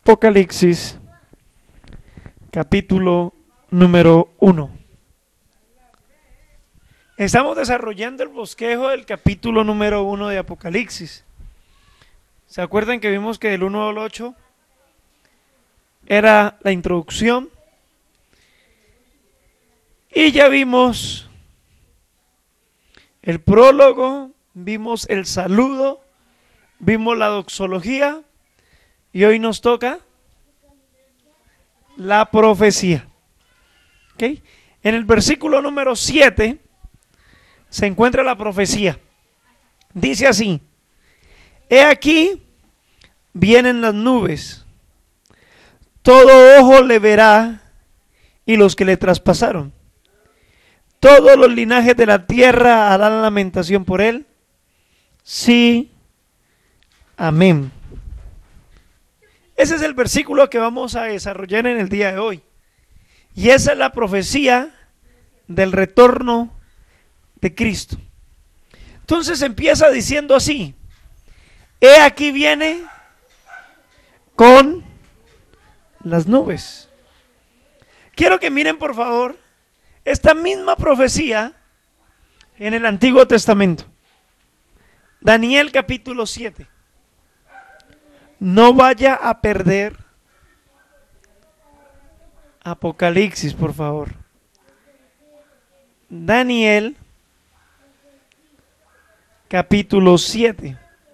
Apocalipsis, capítulo número 1. Estamos desarrollando el bosquejo del capítulo número 1 de Apocalipsis. ¿Se acuerdan que vimos que del 1 al 8 era la introducción? Y ya vimos el prólogo, vimos el saludo, vimos la doxología y hoy nos toca la profecía. ¿Okay? En el versículo número 7 se encuentra la profecía. Dice así: he aquí, vienen las nubes, todo ojo le verá y los que le traspasaron. Todos los linajes de la tierra harán lamentación por él. Sí, amén. Ese es el versículo que vamos a desarrollar en el día de hoy. Y esa es la profecía del retorno de Cristo. Entonces empieza diciendo así: he aquí viene con las nubes. Quiero que miren por favor esta misma profecía en el Antiguo Testamento. Daniel capítulo 7. No vaya a perder Apocalipsis, por favor. Daniel capítulo 7.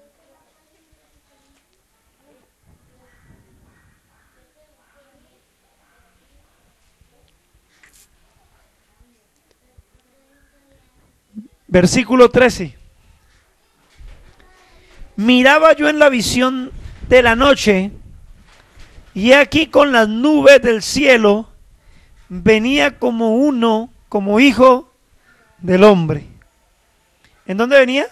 Versículo 13. Miraba yo en la visión de la noche, y aquí con las nubes del cielo venía como uno, como hijo del hombre. ¿En dónde venía?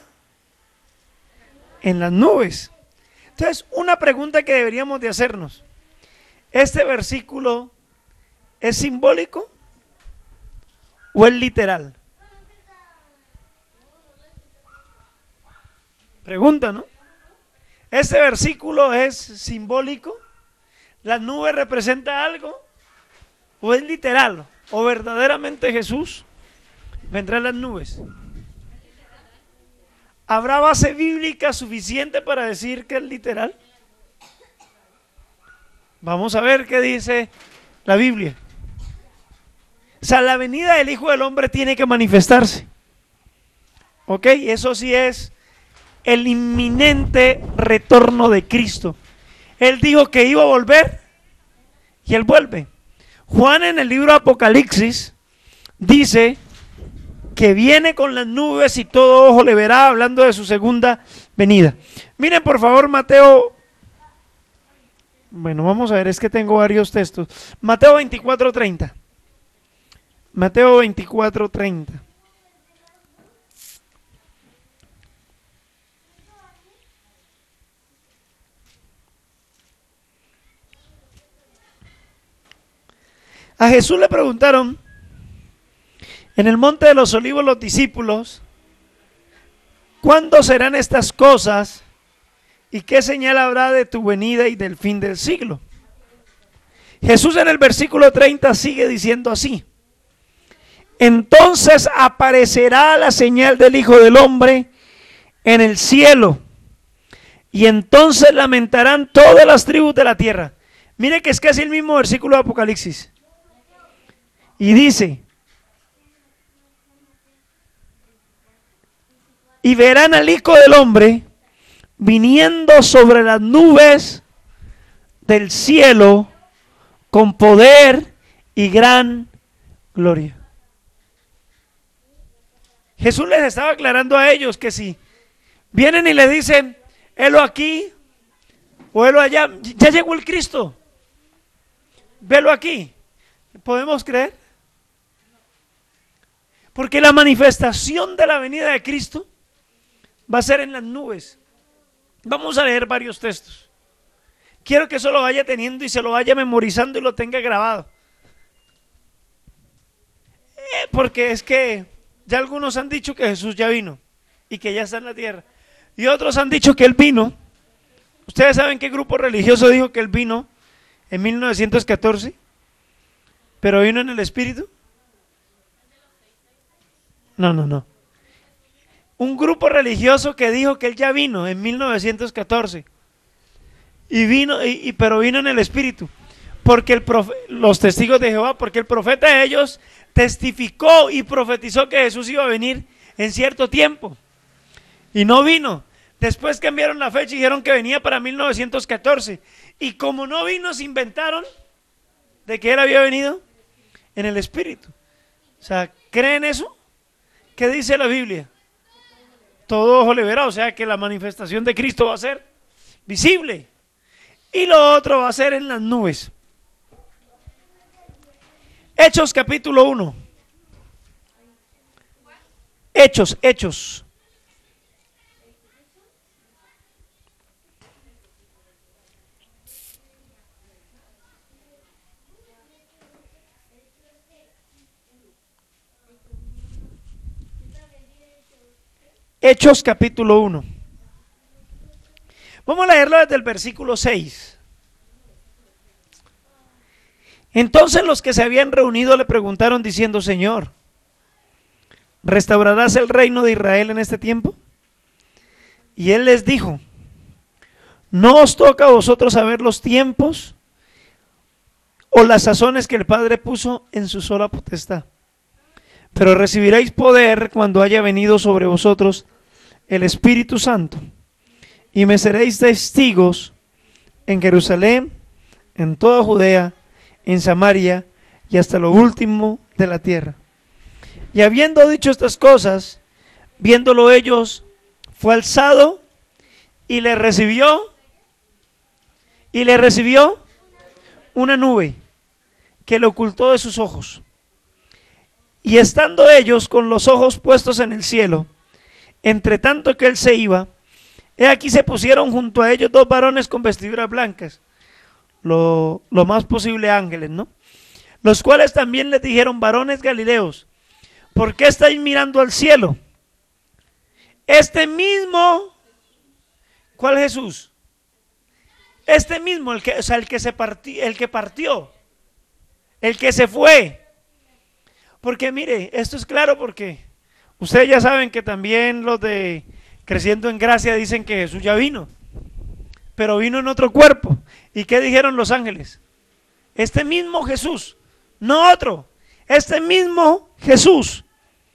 En las nubes. Entonces, una pregunta que deberíamos de hacernos: ¿este versículo es simbólico o es literal? Pregunta, ¿no? ¿Este versículo es simbólico? ¿La nube representa algo? ¿O es literal? ¿O verdaderamente Jesús vendrá en las nubes? ¿Habrá base bíblica suficiente para decir que es literal? Vamos a ver qué dice la Biblia. O sea, la venida del Hijo del Hombre tiene que manifestarse. ¿Ok? Eso sí es el inminente retorno de Cristo. Él dijo que iba a volver y Él vuelve. Juan en el libro de Apocalipsis dice que viene con las nubes y todo ojo le verá, hablando de su segunda venida. Miren por favor Mateo. Bueno, vamos a ver, es que tengo varios textos. Mateo 24:30. Mateo 24:30. A Jesús le preguntaron en el monte de los olivos los discípulos: ¿cuándo serán estas cosas y qué señal habrá de tu venida y del fin del siglo? Jesús en el versículo 30 sigue diciendo así: entonces aparecerá la señal del Hijo del Hombre en el cielo, y entonces lamentarán todas las tribus de la tierra. Mire que es casi el mismo versículo de Apocalipsis. Y dice: y verán al Hijo del Hombre viniendo sobre las nubes del cielo con poder y gran gloria. Jesús les estaba aclarando a ellos que si vienen y le dicen helo aquí o helo allá, ya llegó el Cristo, velo aquí, ¿podemos creer? Porque la manifestación de la venida de Cristo va a ser en las nubes. Vamos a leer varios textos. Quiero que eso lo vaya teniendo y se lo vaya memorizando y lo tenga grabado. Porque es que ya algunos han dicho que Jesús ya vino y que ya está en la tierra. Y otros han dicho que Él vino. Ustedes saben qué grupo religioso dijo que Él vino en 1914, pero vino en el Espíritu. No. Un grupo religioso que dijo que él ya vino en 1914 pero vino en el Espíritu, porque los testigos de Jehová, porque el profeta de ellos testificó y profetizó que Jesús iba a venir en cierto tiempo y no vino. Después cambiaron la fecha y dijeron que venía para 1914, y como no vino, se inventaron de que él había venido en el Espíritu. O sea, ¿creen eso? ¿Qué dice la Biblia? Todo ojo le verá, o sea que la manifestación de Cristo va a ser visible, y lo otro va a ser en las nubes. Hechos capítulo 1. Hechos. Hechos capítulo 1. Vamos a leerlo desde el versículo 6. Entonces los que se habían reunido le preguntaron diciendo: Señor, ¿restaurarás el reino de Israel en este tiempo? Y él les dijo: no os toca a vosotros saber los tiempos o las sazones que el Padre puso en su sola potestad, pero recibiréis poder cuando haya venido sobre vosotros el Espíritu Santo, y me seréis testigos en Jerusalén, en toda Judea, en Samaria y hasta lo último de la tierra. Y habiendo dicho estas cosas, viéndolo ellos, fue alzado y le recibió una nube que le ocultó de sus ojos. Y estando ellos con los ojos puestos en el cielo, entre tanto que él se iba, he aquí se pusieron junto a ellos dos varones con vestiduras blancas, lo más posible ángeles, ¿no? Los cuales también les dijeron: varones galileos, ¿por qué estáis mirando al cielo? Este mismo, ¿cuál Jesús? Este mismo, el que partió, el que se fue. Porque mire, esto es claro, porque ustedes ya saben que también los de Creciendo en Gracia dicen que Jesús ya vino, pero vino en otro cuerpo. ¿Y qué dijeron los ángeles? Este mismo Jesús, no otro, este mismo Jesús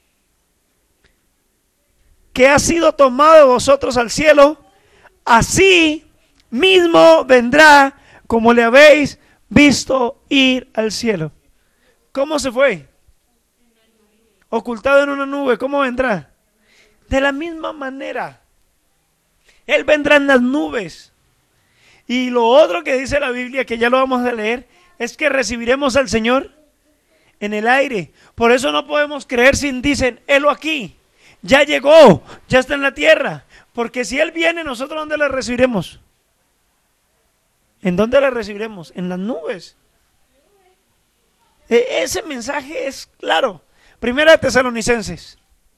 que ha sido tomado de vosotros al cielo, así mismo vendrá como le habéis visto ir al cielo. ¿Cómo se fue? Ocultado en una nube. ¿Cómo vendrá? De la misma manera. Él vendrá en las nubes. Y lo otro que dice la Biblia, que ya lo vamos a leer, es que recibiremos al Señor en el aire. Por eso no podemos creer si dicen: helo aquí, ya llegó, ya está en la tierra. Porque si Él viene, ¿nosotros dónde le recibiremos? ¿En dónde le recibiremos? En las nubes. Ese mensaje es claro. Primera de Tesalonicenses.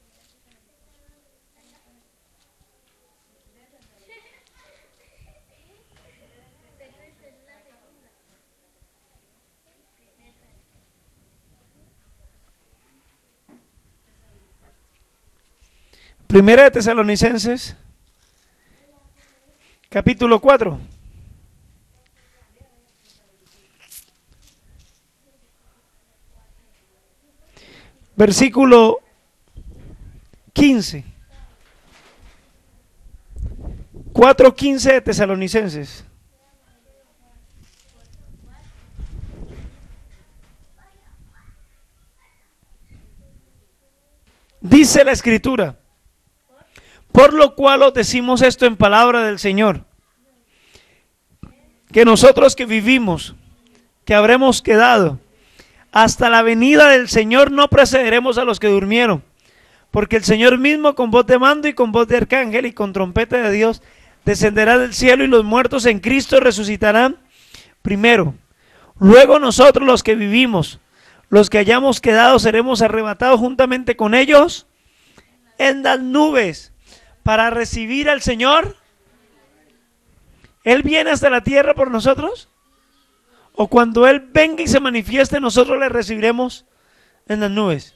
Primera de Tesalonicenses, capítulo 4. Versículo 15. 4:15 de Tesalonicenses. Dice la Escritura: por lo cual os decimos esto en palabra del Señor, que nosotros que vivimos, que habremos quedado hasta la venida del Señor, no precederemos a los que durmieron, porque el Señor mismo, con voz de mando y con voz de arcángel y con trompeta de Dios, descenderá del cielo, y los muertos en Cristo resucitarán primero. Luego nosotros, los que vivimos, los que hayamos quedado, seremos arrebatados juntamente con ellos en las nubes para recibir al Señor. ¿Él viene hasta la tierra por nosotros? o cuando Él venga y se manifieste, nosotros le recibiremos en las nubes?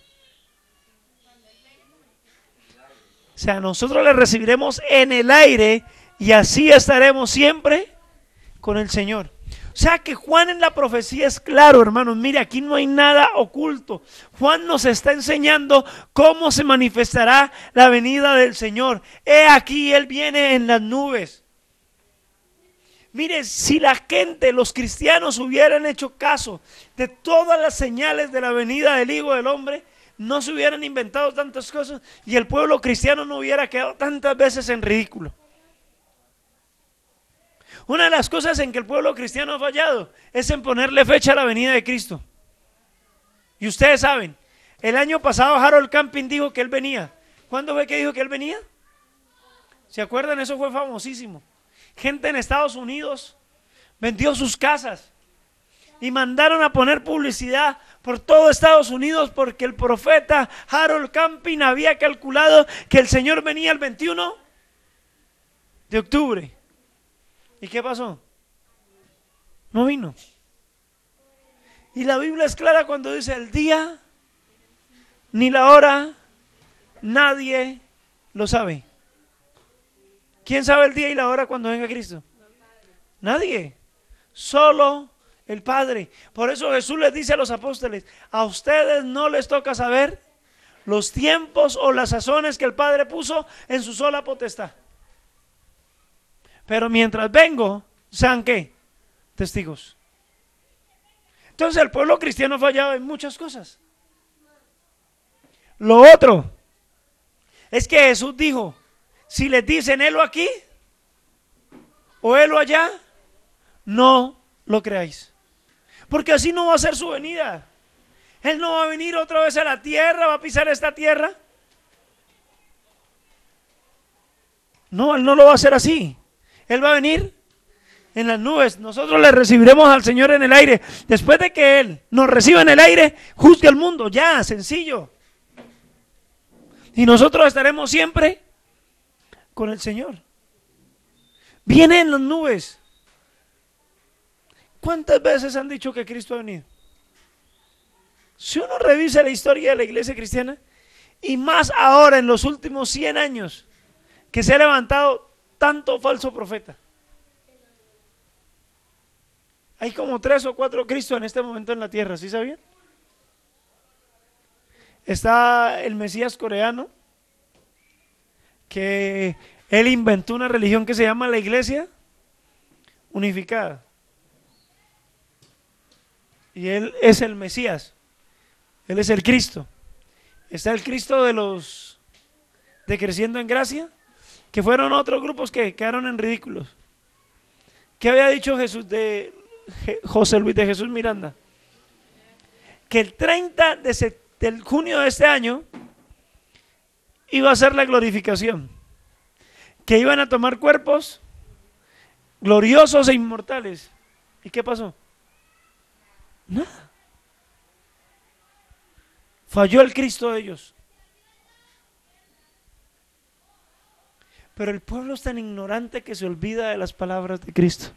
O sea, nosotros le recibiremos en el aire y así estaremos siempre con el Señor. O sea que Juan en la profecía es claro, hermanos. Mire, aquí no hay nada oculto. Juan nos está enseñando cómo se manifestará la venida del Señor. He aquí, Él viene en las nubes. Mire, si la gente, los cristianos hubieran hecho caso de todas las señales de la venida del Hijo del Hombre, no se hubieran inventado tantas cosas y el pueblo cristiano no hubiera quedado tantas veces en ridículo. Una de las cosas en que el pueblo cristiano ha fallado es en ponerle fecha a la venida de Cristo. Y ustedes saben, el año pasado Harold Camping dijo que Él venía. ¿Cuándo fue que dijo que Él venía? ¿Se acuerdan? Eso fue famosísimo. Gente en Estados Unidos vendió sus casas y mandaron a poner publicidad por todo Estados Unidos porque el profeta Harold Camping había calculado que el Señor venía el 21 de octubre. ¿Y qué pasó? No vino. Y la Biblia es clara cuando dice el día ni la hora nadie lo sabe. ¿Quién sabe el día y la hora cuando venga Cristo? Nadie. Solo el Padre. Por eso Jesús les dice a los apóstoles, a ustedes no les toca saber los tiempos o las sazones que el Padre puso en su sola potestad. Pero mientras vengo, ¿saben qué? Testigos. Entonces el pueblo cristiano ha fallado en muchas cosas. Lo otro es que Jesús dijo, si les dicen helo aquí o helo allá, no lo creáis. Porque así no va a ser su venida. Él no va a venir otra vez a la tierra, va a pisar esta tierra. No, Él no lo va a hacer así. Él va a venir en las nubes. Nosotros le recibiremos al Señor en el aire. Después de que Él nos reciba en el aire, juzgue al mundo. Ya, sencillo. Y nosotros estaremos siempre con el Señor. Viene en las nubes. ¿Cuántas veces han dicho que Cristo ha venido? Si uno revisa la historia de la iglesia cristiana, y más ahora en los últimos 100 años, que se ha levantado tanto falso profeta. Hay como 3 o 4 Cristos en este momento en la tierra, ¿sí sabían? Está el Mesías coreano, que él inventó una religión que se llama la Iglesia Unificada. Y él es el Mesías, él es el Cristo. Está el Cristo de Creciendo en Gracia, que fueron otros grupos que quedaron en ridículos. ¿Qué había dicho José Luis de Jesús Miranda? Que el 30 de junio de este año iba a ser la glorificación, que iban a tomar cuerpos gloriosos e inmortales. ¿Y qué pasó? Nada. Falló el Cristo de ellos. Pero el pueblo es tan ignorante que se olvida de las palabras de Cristo.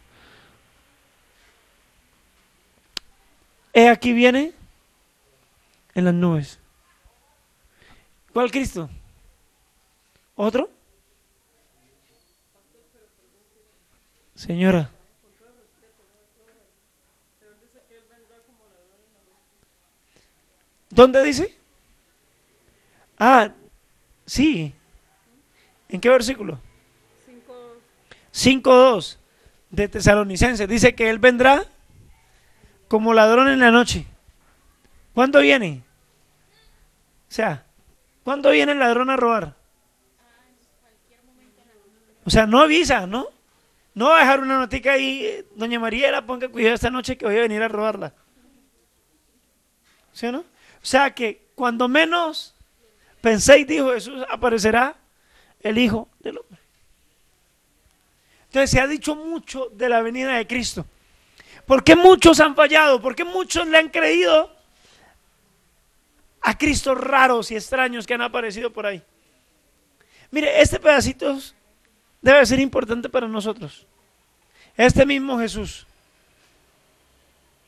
He aquí viene en las nubes. ¿Cuál Cristo? ¿Otro? Señora. ¿Dónde dice? Ah, sí. ¿En qué versículo? 5:2 de Tesalonicenses. Dice que Él vendrá como ladrón en la noche. ¿Cuándo viene? O sea, ¿cuándo viene el ladrón a robar? O sea, no avisa, ¿no? No va a dejar una notica ahí, doña Mariela, ponga cuidado esta noche que voy a venir a robarla. ¿Sí o no? O sea que cuando menos penséis, dijo Jesús, aparecerá el Hijo del Hombre. Entonces se ha dicho mucho de la venida de Cristo. ¿Por qué muchos han fallado? ¿Por qué muchos le han creído a Cristos raros y extraños que han aparecido por ahí? Mire, este pedacito debe ser importante para nosotros. Este mismo Jesús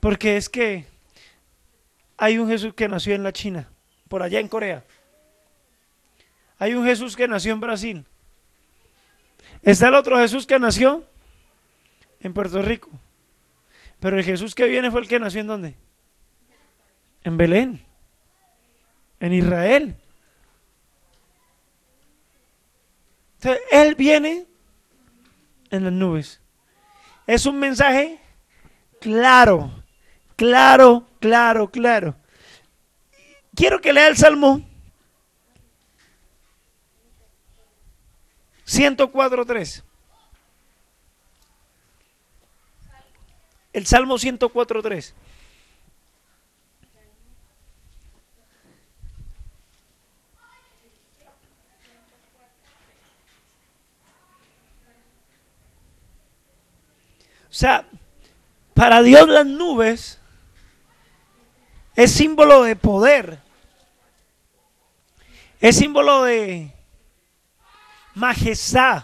Porque es que hay un Jesús que nació en la China, por allá en Corea. Hay un Jesús que nació en Brasil. Está el otro Jesús que nació en Puerto Rico. Pero el Jesús que viene fue el que nació ¿en dónde? En Belén, en Israel. Entonces, Él viene en las nubes. Es un mensaje claro, claro, claro, claro. Quiero que lea el Salmo 104.3. El Salmo 104.3. O sea, para Dios las nubes es símbolo de poder, es símbolo de majestad,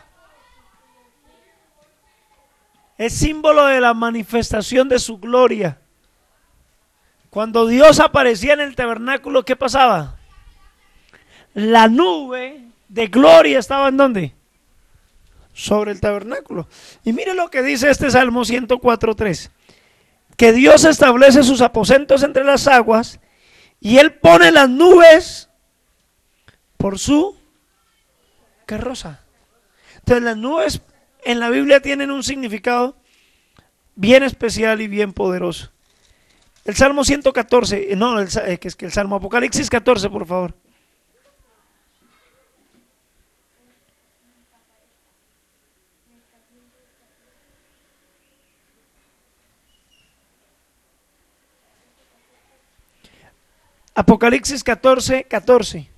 es símbolo de la manifestación de su gloria. Cuando Dios aparecía en el tabernáculo, ¿qué pasaba? La nube de gloria estaba ¿en dónde? Sobre el tabernáculo. Y mire lo que dice este Salmo 104.3. Que Dios establece sus aposentos entre las aguas y Él pone las nubes por su carroza. Entonces las nubes en la Biblia tienen un significado bien especial y bien poderoso. El Salmo 114, no, que es que el Salmo Apocalipsis 14, por favor. Apocalipsis 14:14.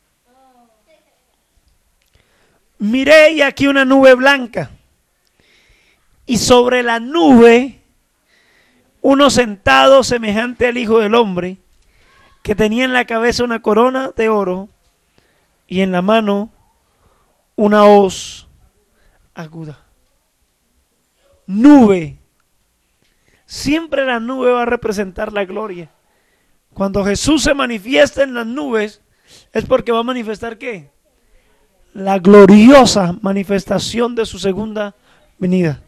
Miré y aquí una nube blanca, y sobre la nube uno sentado semejante al Hijo del Hombre, que tenía en la cabeza una corona de oro y en la mano una hoz aguda. Nube. Siempre la nube va a representar la gloria. Cuando Jesús se manifiesta en las nubes, es porque va a manifestar ¿qué? La gloriosa manifestación de su segunda venida.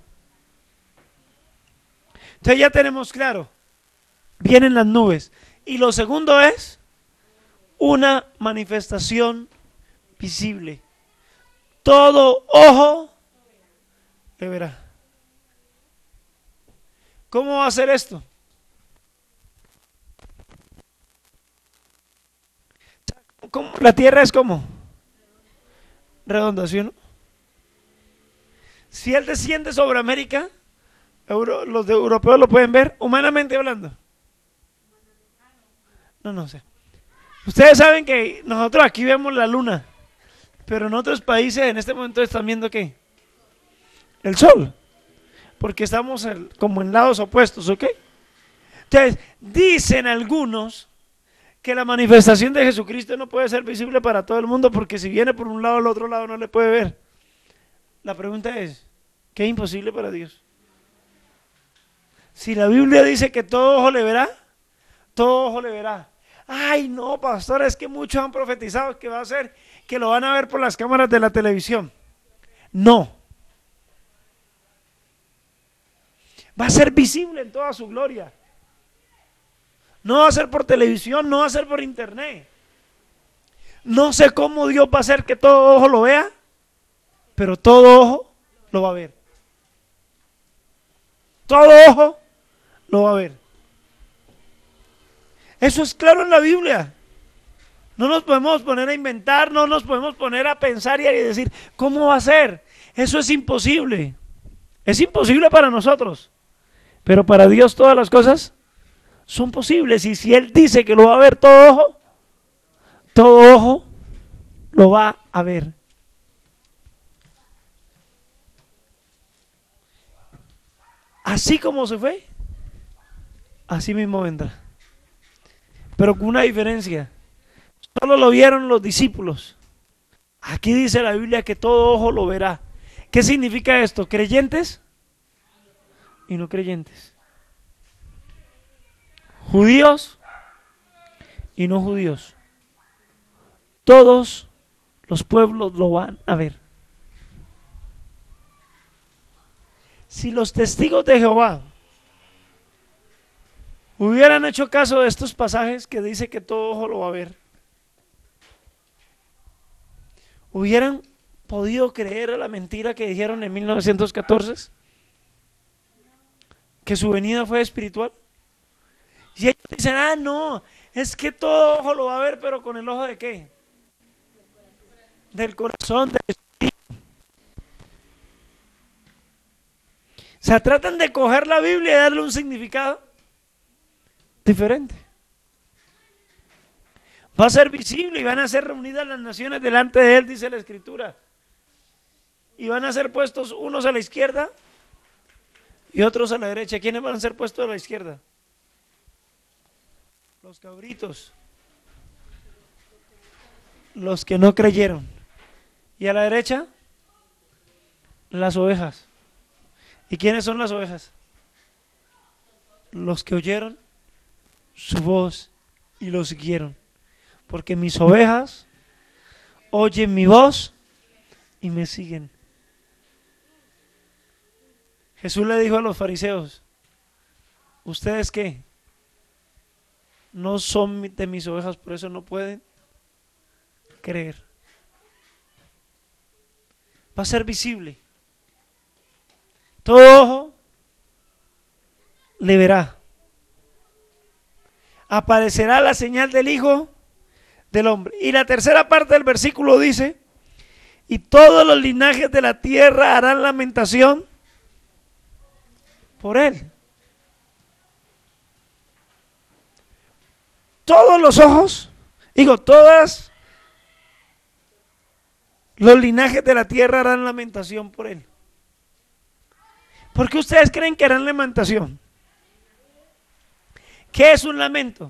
Entonces ya tenemos claro, vienen las nubes. Y lo segundo es una manifestación visible. Todo ojo le verá. ¿Cómo va a ser esto? La tierra es como redonda, ¿sí o no? Si Él desciende sobre América, los de europeos lo pueden ver, humanamente hablando. No sé. Ustedes saben que nosotros aquí vemos la luna, pero en otros países en este momento están viendo ¿qué? El sol, porque estamos como en lados opuestos, ¿ok? Entonces, dicen algunos que la manifestación de Jesucristo no puede ser visible para todo el mundo, porque si viene por un lado, al otro lado no le puede ver. La pregunta es, ¿qué es imposible para Dios? Si la Biblia dice que todo ojo le verá, todo ojo le verá. Ay, no, pastor, es que muchos han profetizado que va a ser, que lo van a ver por las cámaras de la televisión. No. Va a ser visible en toda su gloria. No va a ser por televisión, no va a ser por internet. No sé cómo Dios va a hacer que todo ojo lo vea, pero todo ojo lo va a ver. Todo ojo lo va a ver. Eso es claro en la Biblia. No nos podemos poner a inventar, no nos podemos poner a pensar y a decir, ¿cómo va a ser? Eso es imposible. Es imposible para nosotros, pero para Dios todas las cosas son posibles. Y si Él dice que lo va a ver todo ojo lo va a ver. Así como se fue, así mismo vendrá. Pero con una diferencia. Solo lo vieron los discípulos. Aquí dice la Biblia que todo ojo lo verá. ¿Qué significa esto? ¿Creyentes y no creyentes? judíos y no judíos. Todos los pueblos lo van a ver. Si los testigos de Jehová hubieran hecho caso de estos pasajes que dice que todo ojo lo va a ver, hubieran podido creer a la mentira que dijeron en 1914, que su venida fue espiritual. Y ellos dicen, no, es que todo ojo lo va a ver, pero con el ojo de ¿qué? Del corazón, del espíritu. O sea, tratan de coger la Biblia y darle un significado diferente. Va a ser visible y van a ser reunidas las naciones delante de él, dice la Escritura. Y van a ser puestos unos a la izquierda y otros a la derecha. ¿Quiénes van a ser puestos a la izquierda? Los cabritos, los que no creyeron. Y a la derecha, las ovejas. ¿Y quiénes son las ovejas? Los que oyeron su voz y lo siguieron. Porque mis ovejas oyen mi voz y me siguen. Jesús le dijo a los fariseos, ¿ustedes qué? No son de mis ovejas, por eso no pueden creer. Va a ser visible. Todo ojo le verá. Aparecerá la señal del Hijo del Hombre. Y la tercera parte del versículo dice, y todos los linajes de la tierra harán lamentación por él. Todos los ojos, todas los linajes de la tierra harán lamentación por él. ¿Por qué ustedes creen que harán lamentación? ¿Qué es un lamento?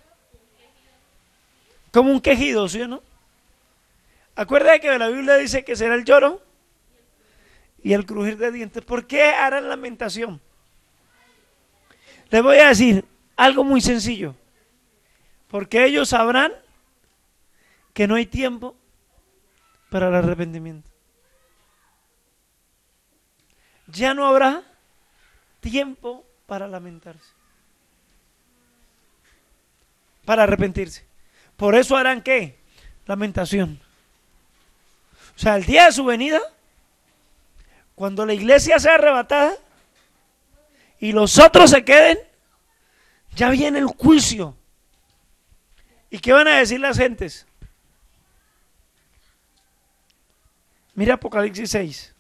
Como un quejido, ¿sí o no? Acuérdense que la Biblia dice que será el lloro y el crujir de dientes. ¿Por qué harán lamentación? Les voy a decir algo muy sencillo. Porque ellos sabrán que no hay tiempo para el arrepentimiento. Ya no habrá tiempo para lamentarse, para arrepentirse. Por eso harán ¿qué? Lamentación. O sea, el día de su venida, cuando la iglesia sea arrebatada y los otros se queden, ya viene el juicio. ¿Y qué van a decir las gentes? Mira Apocalipsis 6.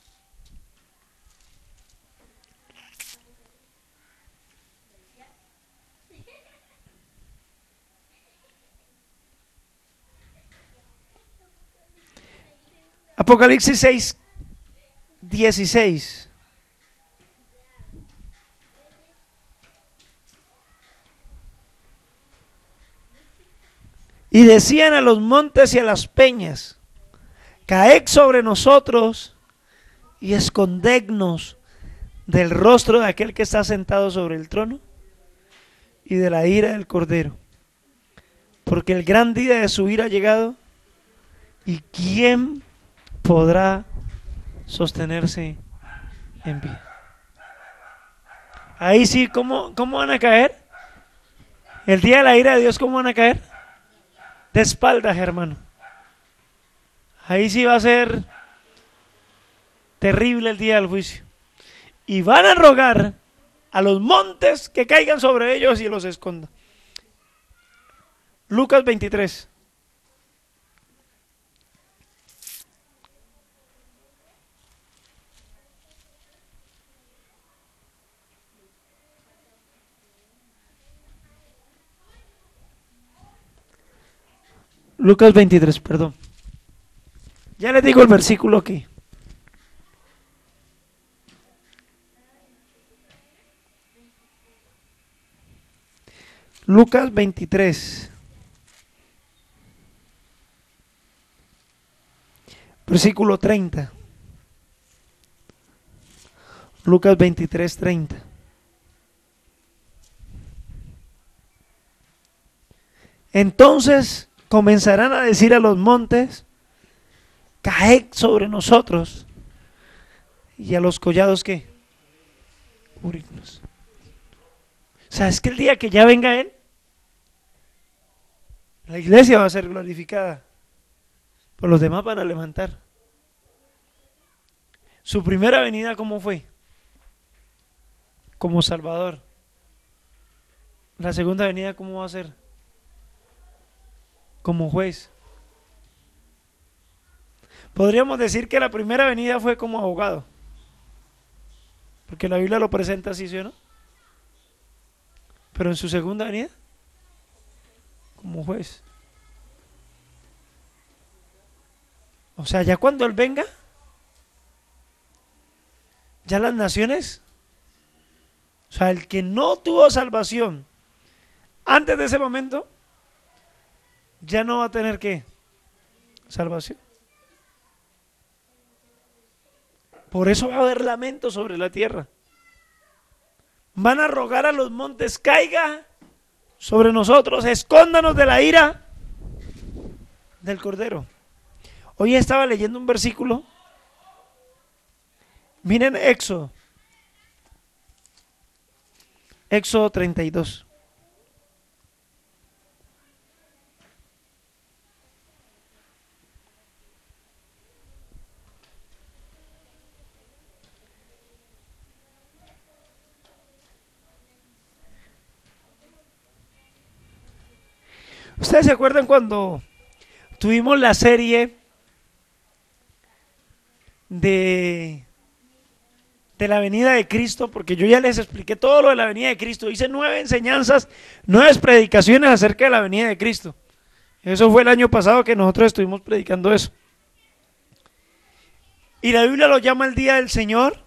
Apocalipsis 6, 16. Y decían a los montes y a las peñas, caed sobre nosotros y escondednos del rostro de aquel que está sentado sobre el trono y de la ira del Cordero. Porque el gran día de su ira ha llegado, y ¿quién podrá sostenerse en pie? Ahí sí, ¿cómo van a caer? El día de la ira de Dios, ¿cómo van a caer? De espaldas, hermano. Ahí sí va a ser terrible el día del juicio. Y van a rogar a los montes que caigan sobre ellos y los escondan. Lucas 23. Lucas 23, perdón. Ya les digo el versículo aquí. Lucas 23. Versículo 30. Lucas 23, 30. entonces comenzarán a decir a los montes, caed sobre nosotros, y a los collados, ¿qué? Cubrirnos. O sea, es que el día que ya venga Él, la iglesia va a ser glorificada, pero los demás van a levantar. Su primera venida, ¿cómo fue? Como Salvador. La segunda venida, ¿cómo va a ser? Como juez. Podríamos decir que la primera venida fue como abogado, porque la Biblia lo presenta así, ¿sí o no? Pero en su segunda venida, como juez. O sea, ya cuando Él venga, ya las naciones, o sea, el que no tuvo salvación antes de ese momento, ya no va a tener, ¿qué? Salvación. Por eso va a haber lamento sobre la tierra. Van a rogar a los montes, caiga sobre nosotros, escóndanos de la ira del Cordero. Hoy estaba leyendo un versículo. Miren Éxodo 32. ¿Ustedes se acuerdan cuando tuvimos la serie de la venida de Cristo? Porque yo ya les expliqué todo lo de la venida de Cristo. Hice 9 enseñanzas, 9 predicaciones acerca de la venida de Cristo. Eso fue el año pasado que nosotros estuvimos predicando eso. Y la Biblia lo llama el día del Señor,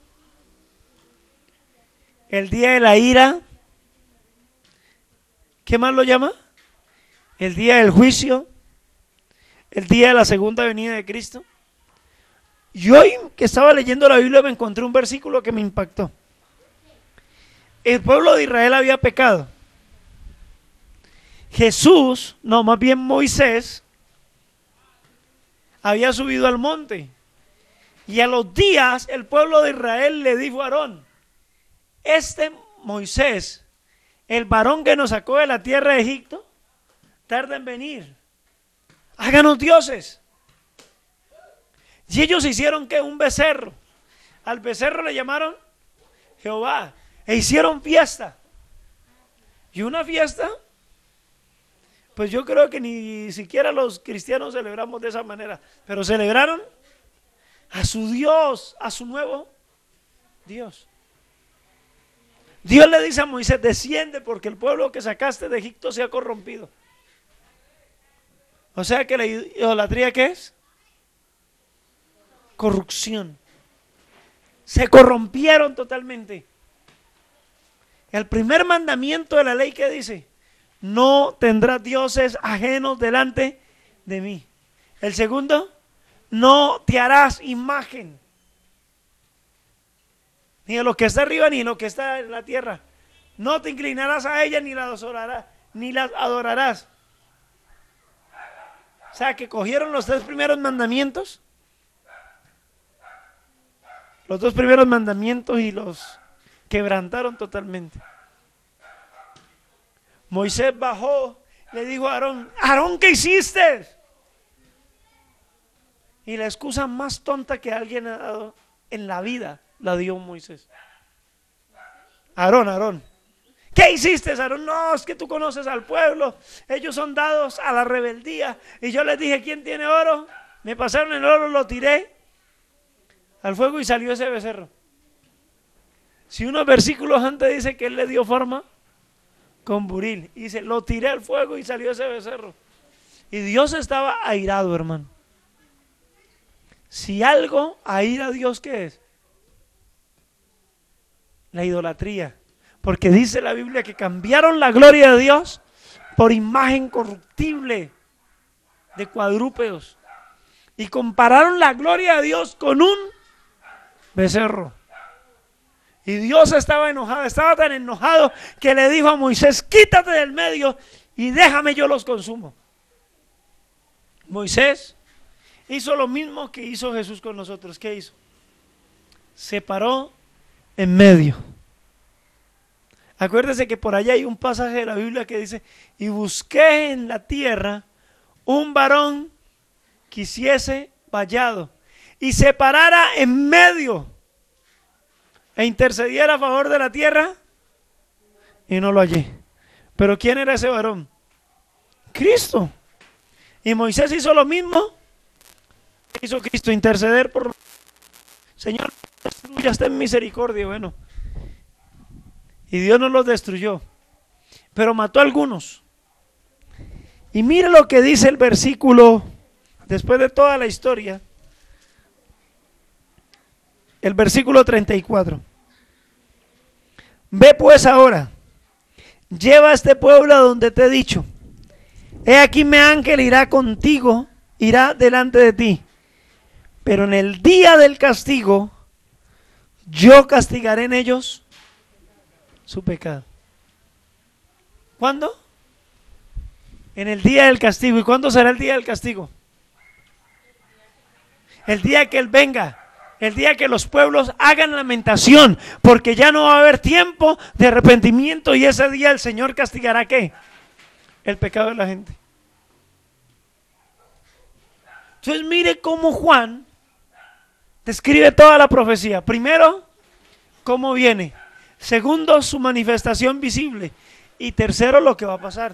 el día de la ira. ¿Qué más lo llama? El día del juicio, el día de la segunda venida de Cristo. Y hoy que estaba leyendo la Biblia me encontré un versículo que me impactó. El pueblo de Israel había pecado. Jesús, no, más bien Moisés, había subido al monte. Y a los días el pueblo de Israel le dijo a Aarón, este Moisés, el varón que nos sacó de la tierra de Egipto, tarda en venir. Háganos dioses. Y ellos hicieron que un becerro. Al becerro le llamaron Jehová. E hicieron fiesta. Y una fiesta, pues yo creo que ni siquiera los cristianos celebramos de esa manera. Pero celebraron a su Dios, a su nuevo Dios. Dios le dice a Moisés, desciende porque el pueblo que sacaste de Egipto se ha corrompido. O sea que la idolatría, ¿qué es? Corrupción. Se corrompieron totalmente. El primer mandamiento de la ley, ¿qué dice? No tendrás dioses ajenos delante de mí. El segundo, no te harás imagen, ni de lo que está arriba ni de lo que está en la tierra. No te inclinarás a ella ni las adorarás. O sea que cogieron los 3 primeros mandamientos, los 2 primeros mandamientos, y los quebrantaron totalmente. Moisés bajó, le dijo a Aarón, Aarón, ¿qué hiciste? Y la excusa más tonta que alguien ha dado en la vida la dio Moisés. Aarón, ¿qué hiciste, Aarón? No, es que tú conoces al pueblo, ellos son dados a la rebeldía. Y yo les dije, ¿quién tiene oro? Me pasaron el oro, lo tiré al fuego y salió ese becerro. Si unos versículos antes dice que él le dio forma con buril, y dice, lo tiré al fuego y salió ese becerro. Y Dios estaba airado, hermano. Si algo aira a Dios, ¿qué es? La idolatría. Porque dice la Biblia que cambiaron la gloria de Dios por imagen corruptible de cuadrúpedos. Y compararon la gloria de Dios con un becerro. Y Dios estaba enojado, estaba tan enojado que le dijo a Moisés, quítate del medio. y déjame yo los consumo. Moisés hizo lo mismo que hizo Jesús con nosotros. ¿Qué hizo? Se paró en medio. Acuérdese que por allá hay un pasaje de la Biblia que dice: y busqué en la tierra un varón que hiciese vallado y se parara en medio e intercediera a favor de la tierra, y no lo hallé. Pero ¿quién era ese varón? Cristo. Y Moisés hizo lo mismo que hizo Cristo, interceder por Señor, destruya, ten misericordia. Bueno, y Dios no los destruyó, pero mató a algunos. Y mire lo que dice el versículo, después de toda la historia, el versículo 34. Ve pues ahora, lleva a este pueblo a donde te he dicho. He aquí mi ángel irá contigo, irá delante de ti. Pero en el día del castigo, yo castigaré en ellos su pecado. ¿Cuándo? En el día del castigo. ¿Y cuándo será el día del castigo? El día que Él venga. El día que los pueblos hagan lamentación, porque ya no va a haber tiempo de arrepentimiento, y ese día el Señor castigará ¿qué? El pecado de la gente. Entonces mire cómo Juan describe toda la profecía. Primero, cómo viene. Segundo, su manifestación visible. Y tercero, lo que va a pasar.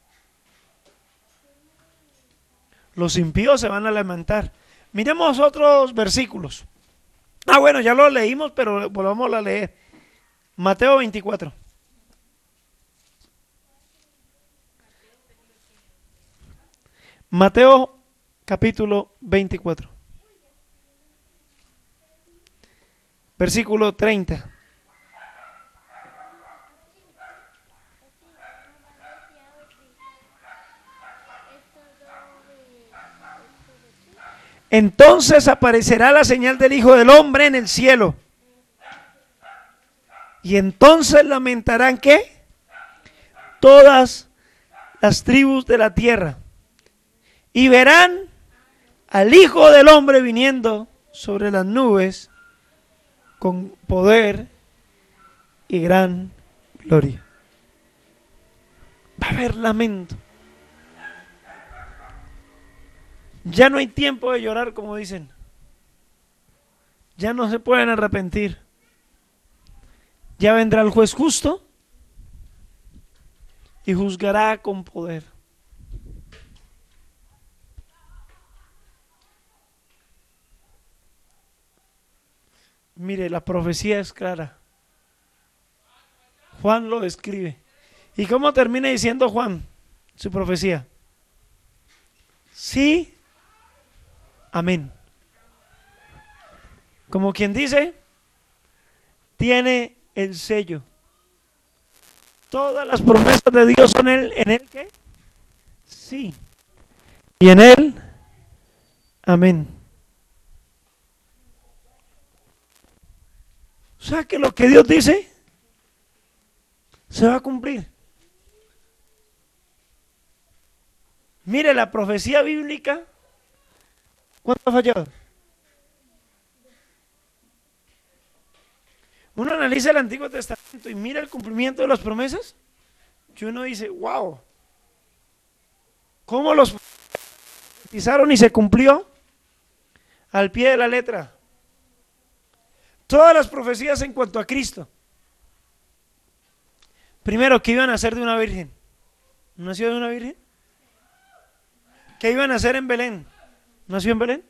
Los impíos se van a lamentar. Miremos otros versículos. Bueno, ya lo leímos, pero volvamos a leer. Mateo 24. Mateo capítulo 24. Versículo 30. Entonces aparecerá la señal del Hijo del Hombre en el cielo. Y entonces lamentarán ¿qué? Todas las tribus de la tierra. Y verán al Hijo del Hombre viniendo sobre las nubes con poder y gran gloria. Va a haber lamento. Ya no hay tiempo de llorar, como dicen. Ya no se pueden arrepentir. Ya vendrá el juez justo y juzgará con poder. Mire, la profecía es clara. Juan lo describe. ¿Y cómo termina diciendo Juan su profecía? Sí, amén. Como quien dice, tiene el sello. Todas las promesas de Dios son en él ¿qué? Sí. Y en él, amén. O sea que lo que Dios dice se va a cumplir. Mire, la profecía bíblica, ¿cuánto ha fallado? Uno analiza el Antiguo Testamento y mira el cumplimiento de las promesas, que uno dice, wow, ¿cómo los profetizaron y se cumplió al pie de la letra? Todas las profecías en cuanto a Cristo. Primero, que iban a ser de una virgen. ¿Nació de una virgen? Que iban a nacer en Belén. ¿Nació en Belén?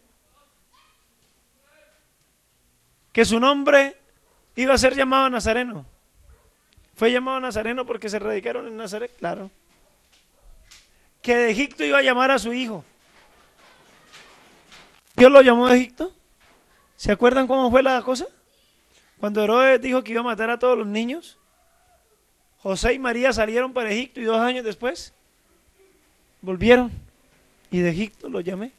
Que su nombre iba a ser llamado Nazareno. ¿Fue llamado Nazareno porque se radicaron en Nazaret? Claro. Que de Egipto iba a llamar a su hijo. ¿Dios lo llamó de Egipto? ¿Se acuerdan cómo fue la cosa? Cuando Herodes dijo que iba a matar a todos los niños, José y María salieron para Egipto y 2 años después volvieron. Y de Egipto lo llamé.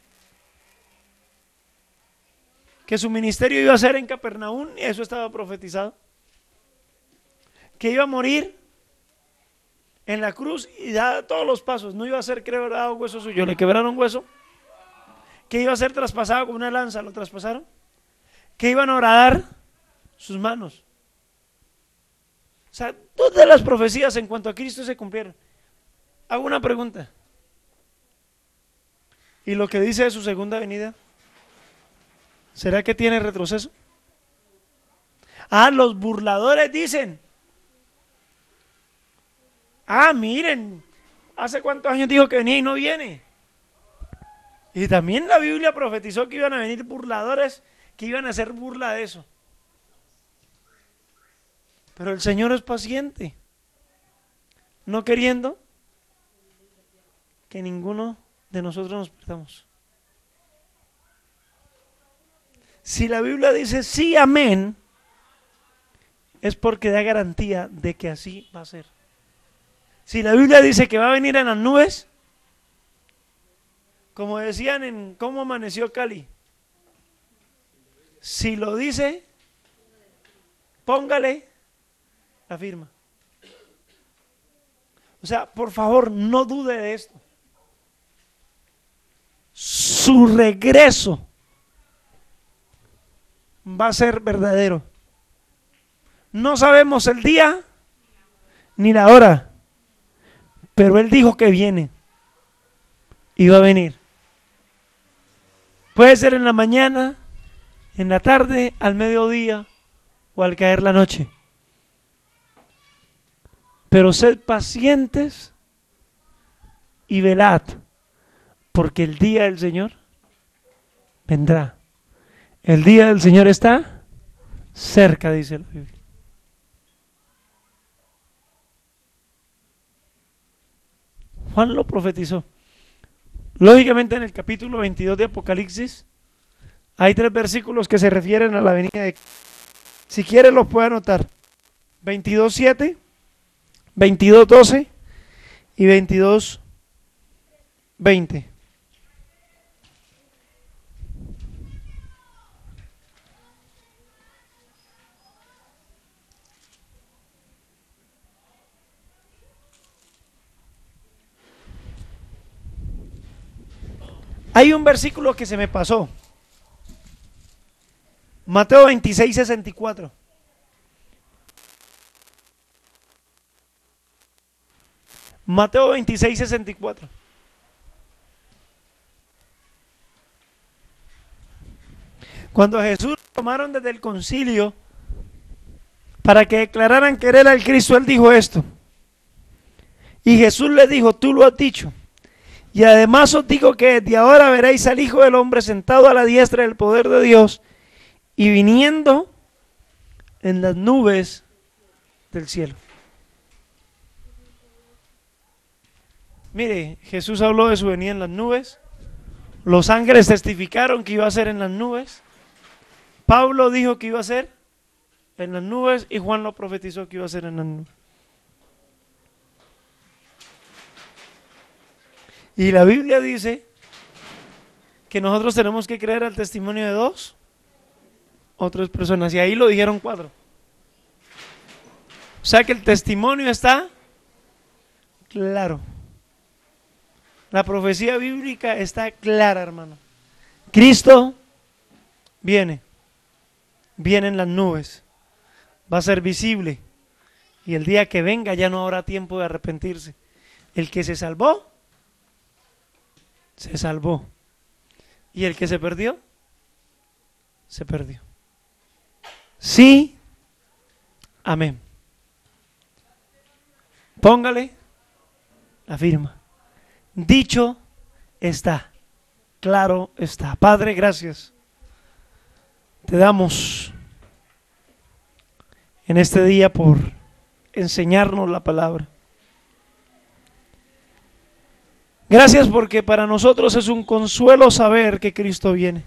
Que su ministerio iba a ser en Capernaum, eso estaba profetizado. Que iba a morir en la cruz y da todos los pasos. No iba a ser quebrado hueso suyo, le quebraron hueso. Que iba a ser traspasado con una lanza, lo traspasaron. Que iban a horadar sus manos. O sea, todas las profecías en cuanto a Cristo se cumplieron. Hago una pregunta. ¿Y lo que dice de su segunda venida? ¿Será que tiene retroceso? Los burladores dicen. Miren, ¿hace cuántos años dijo que venía y no viene? Y también la Biblia profetizó que iban a venir burladores, que iban a hacer burla de eso. Pero el Señor es paciente, no queriendo que ninguno de nosotros nos perdamos. Si la Biblia dice sí, amén, es porque da garantía de que así va a ser. Si la Biblia dice que va a venir en las nubes, como decían en Cómo Amaneció Cali, si lo dice, póngale la firma. O sea, por favor, no dude de esto. Su regreso va a ser verdadero. No sabemos el día ni la hora, pero Él dijo que viene y va a venir. Puede ser en la mañana, en la tarde, al mediodía o al caer la noche. Pero sed pacientes y velad, porque el día del Señor vendrá. El día del Señor está cerca, dice la Biblia. Juan lo profetizó. Lógicamente en el capítulo 22 de Apocalipsis hay 3 versículos que se refieren a la venida de Cristo. Si quiere los puede anotar. 22:7, 22:12 y 22:20. Hay un versículo que se me pasó. Mateo 26:64. Mateo 26:64. Cuando a Jesús lo tomaron desde el concilio para que declararan que él era el Cristo, él dijo esto. Y Jesús le dijo, tú lo has dicho. Y además os digo que desde ahora veréis al Hijo del Hombre sentado a la diestra del poder de Dios y viniendo en las nubes del cielo. Mire, Jesús habló de su venida en las nubes. Los ángeles testificaron que iba a ser en las nubes. Pablo dijo que iba a ser en las nubes y Juan lo profetizó que iba a ser en las nubes. Y la Biblia dice que nosotros tenemos que creer al testimonio de 2 o 3 personas. Y ahí lo dijeron 4. O sea que el testimonio está claro. La profecía bíblica está clara, hermano. Cristo viene en las nubes. Va a ser visible. Y el día que venga ya no habrá tiempo de arrepentirse. El que se salvó, se salvó. Y el que se perdió, se perdió. Sí, amén. Póngale la firma. Dicho está, claro está. Padre, gracias. Te damos en este día por enseñarnos la palabra. Gracias porque para nosotros es un consuelo saber que Cristo viene.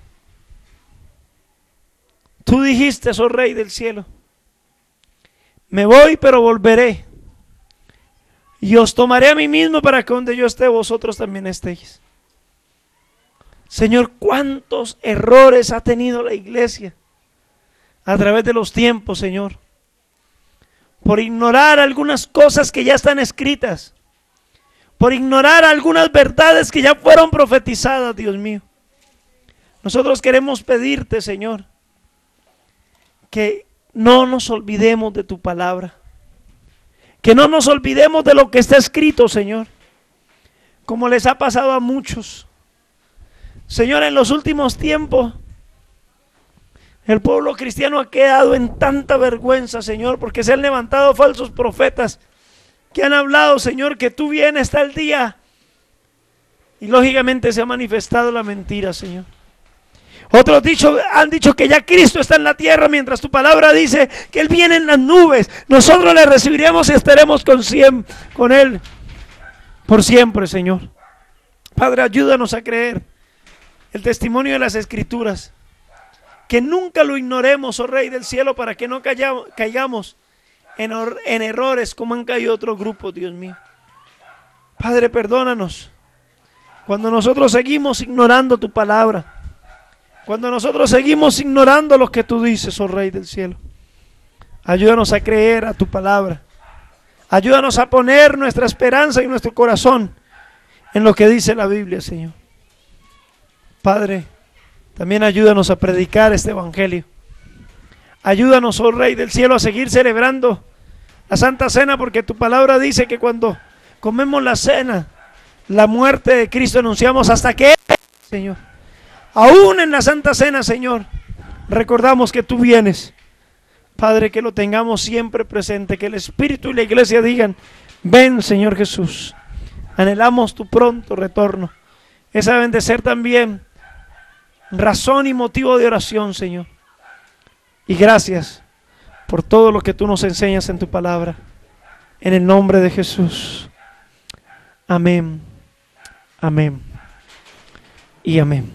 Tú dijiste, oh Rey del cielo, me voy pero volveré y os tomaré a mí mismo para que donde yo esté vosotros también estéis. Señor, cuántos errores ha tenido la iglesia a través de los tiempos, Señor. por ignorar algunas cosas que ya están escritas, por ignorar algunas verdades que ya fueron profetizadas, Dios mío. Nosotros queremos pedirte, Señor, que no nos olvidemos de tu palabra, que no nos olvidemos de lo que está escrito, Señor, como les ha pasado a muchos. Señor, en los últimos tiempos, el pueblo cristiano ha quedado en tanta vergüenza, Señor, porque se han levantado falsos profetas que han hablado, Señor, que tú vienes tal día, y lógicamente se ha manifestado la mentira, Señor. Otros han dicho que ya Cristo está en la tierra, mientras tu palabra dice que Él viene en las nubes. Nosotros le recibiremos y estaremos con Él por siempre, Señor. Padre, ayúdanos a creer el testimonio de las Escrituras, que nunca lo ignoremos, oh Rey del cielo, para que no caigamos en errores como han caído otros grupos, Dios mío. Padre, perdónanos cuando nosotros seguimos ignorando tu palabra, cuando nosotros seguimos ignorando lo que tú dices, oh Rey del cielo. Ayúdanos a creer a tu palabra. Ayúdanos a poner nuestra esperanza y nuestro corazón en lo que dice la Biblia, Señor. Padre, también ayúdanos a predicar este evangelio. Ayúdanos, oh Rey del cielo, a seguir celebrando la Santa Cena, porque tu palabra dice que cuando comemos la cena, la muerte de Cristo anunciamos hasta que, Señor, aún en la Santa Cena, Señor, recordamos que tú vienes. Padre, que lo tengamos siempre presente, que el Espíritu y la iglesia digan: ven, Señor Jesús. Anhelamos tu pronto retorno. Esa deben de ser también razón y motivo de oración, Señor. Y gracias por todo lo que tú nos enseñas en tu palabra. En el nombre de Jesús. Amén. Amén. Y amén.